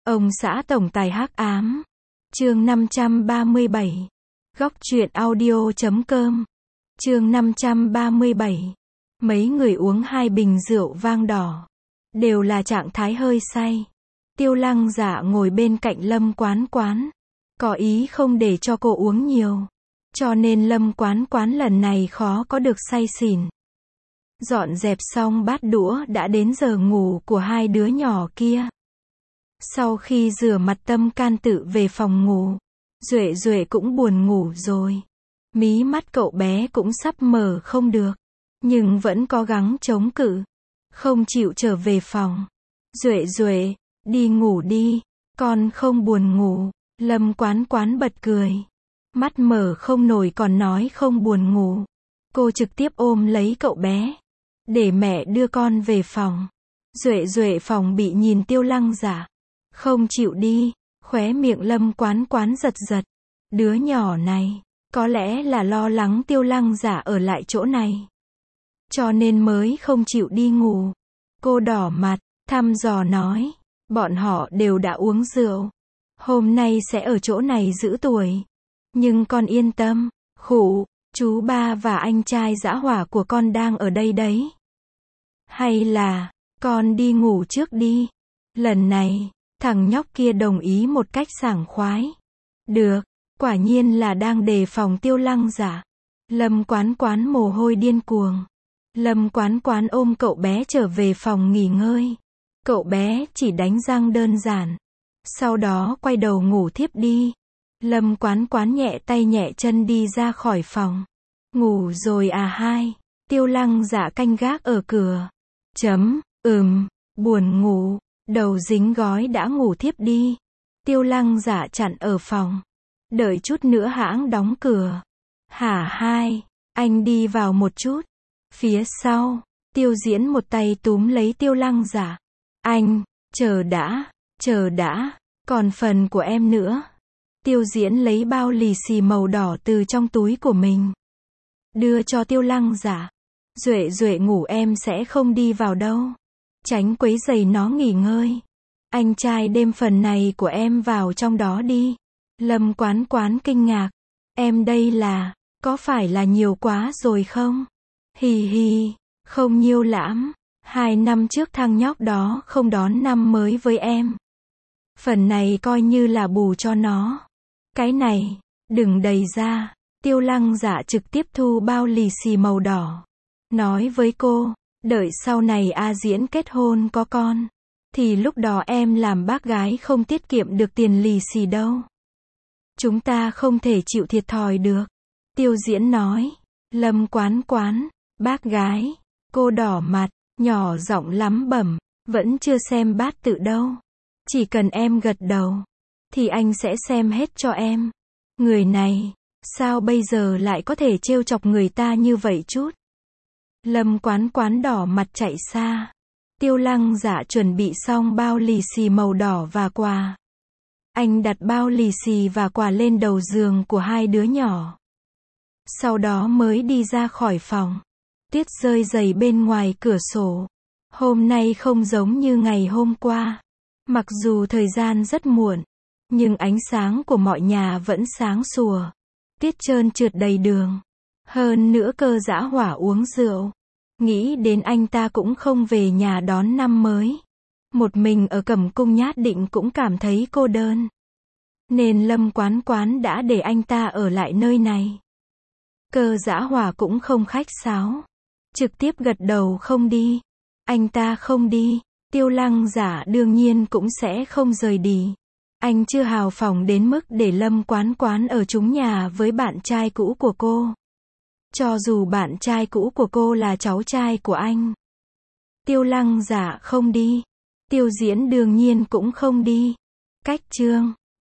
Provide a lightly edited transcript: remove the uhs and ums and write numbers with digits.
Ông xã tổng tài hắc ám. Chương 537. Góc truyện audio.com. Chương 537. Mấy người uống 2 bình rượu vang đỏ. Đều là trạng thái hơi say. Tiêu Lăng Dạ ngồi bên cạnh Lâm Quán Quán. Có ý không để cho cô uống nhiều. Cho nên Lâm Quán Quán lần này khó có được say xỉn. Dọn dẹp xong bát đũa đã đến giờ ngủ của 2 đứa nhỏ kia. Sau khi rửa mặt tâm can tự về phòng ngủ, Duệ Duệ cũng buồn ngủ rồi. Mí mắt cậu bé cũng sắp mở không được, nhưng vẫn cố gắng chống cự, không chịu trở về phòng. Duệ Duệ, đi ngủ đi, con không buồn ngủ. Lâm Quán Quán bật cười. Mắt mở không nổi còn nói không buồn ngủ. Cô trực tiếp ôm lấy cậu bé. Để mẹ đưa con về phòng. Duệ Duệ phòng bị nhìn Tiêu Lăng Dạ. Không chịu đi, khóe miệng Lâm Quán Quán giật giật. Đứa nhỏ này, có lẽ là lo lắng Tiêu Lăng Dạ ở lại chỗ này. Cho nên mới không chịu đi ngủ. Cô đỏ mặt, thăm dò nói. Bọn họ đều đã uống rượu. Hôm nay sẽ ở chỗ này giữ tuổi. Nhưng con yên tâm, khụ, chú ba và anh trai dã hỏa của con đang ở đây đấy. Hay là, con đi ngủ trước đi. Lần này, thằng nhóc kia đồng ý một cách sảng khoái. Được, quả nhiên là đang đề phòng Tiêu Lăng Dạ. Lâm Quán Quán mồ hôi điên cuồng. Lâm Quán Quán ôm cậu bé trở về phòng nghỉ ngơi. Cậu bé chỉ đánh răng đơn giản. Sau đó quay đầu ngủ thiếp đi. Lâm Quán Quán nhẹ tay nhẹ chân đi ra khỏi phòng. Ngủ rồi à hai? Tiêu Lăng Dạ canh gác ở cửa. Buồn ngủ. Đầu dính gói đã ngủ thiếp đi. Tiêu Lăng Dạ chặn ở phòng. Đợi chút nữa hãng đóng cửa. Hả hai? Anh đi vào một chút. Phía sau, Tiêu Diễn một tay túm lấy Tiêu Lăng Dạ. Anh, chờ đã, còn phần của em nữa. Tiêu Diễn lấy bao lì xì màu đỏ từ trong túi của mình. Đưa cho Tiêu Lăng Dạ. Duệ Duệ ngủ em sẽ không đi vào đâu. Tránh quấy rầy nó nghỉ ngơi. Anh trai đêm phần này của em vào trong đó đi. Lâm Quán Quán kinh ngạc. Em đây là, có phải là nhiều quá rồi không? Hì hì, không nhiều lắm. 2 năm trước thằng nhóc đó không đón năm mới với em. Phần này coi như là bù cho nó. Cái này, đừng đầy ra. Tiêu Lăng Dạ trực tiếp thu bao lì xì màu đỏ. Nói với cô, đợi sau này A Diễn kết hôn có con. Thì lúc đó em làm bác gái không tiết kiệm được tiền lì xì đâu. Chúng ta không thể chịu thiệt thòi được. Tiêu Diễn nói. Lâm Quán Quán, bác gái. Cô đỏ mặt, nhỏ giọng lắm bẩm. Vẫn chưa xem bát tự đâu. Chỉ cần em gật đầu, thì anh sẽ xem hết cho em. Người này, sao bây giờ lại có thể trêu chọc người ta như vậy chút? Lâm Quán Quán đỏ mặt chạy xa. Tiêu Lăng Dạ chuẩn bị xong bao lì xì màu đỏ và quà. Anh đặt bao lì xì và quà lên đầu giường của 2 đứa nhỏ. Sau đó mới đi ra khỏi phòng. Tuyết rơi dày bên ngoài cửa sổ. Hôm nay không giống như ngày hôm qua. Mặc dù thời gian rất muộn, nhưng ánh sáng của mọi nhà vẫn sáng sủa. Tuyết trơn trượt đầy đường. Hơn nữa Cơ Dã Hỏa uống rượu. Nghĩ đến anh ta cũng không về nhà đón năm mới. Một mình ở Cẩm Cung Nhát Định cũng cảm thấy cô đơn. Nên Lâm Quán Quán đã để anh ta ở lại nơi này. Cơ Dã Hỏa cũng không khách sáo. Trực tiếp gật đầu không đi. Anh ta không đi. Tiêu Lăng Dạ đương nhiên cũng sẽ không rời đi. Anh chưa hào phóng đến mức để Lâm Quán Quán ở chung nhà với bạn trai cũ của cô. Cho dù bạn trai cũ của cô là cháu trai của anh. Tiêu Lăng Dạ không đi. Tiêu Diễn đương nhiên cũng không đi. Cách chương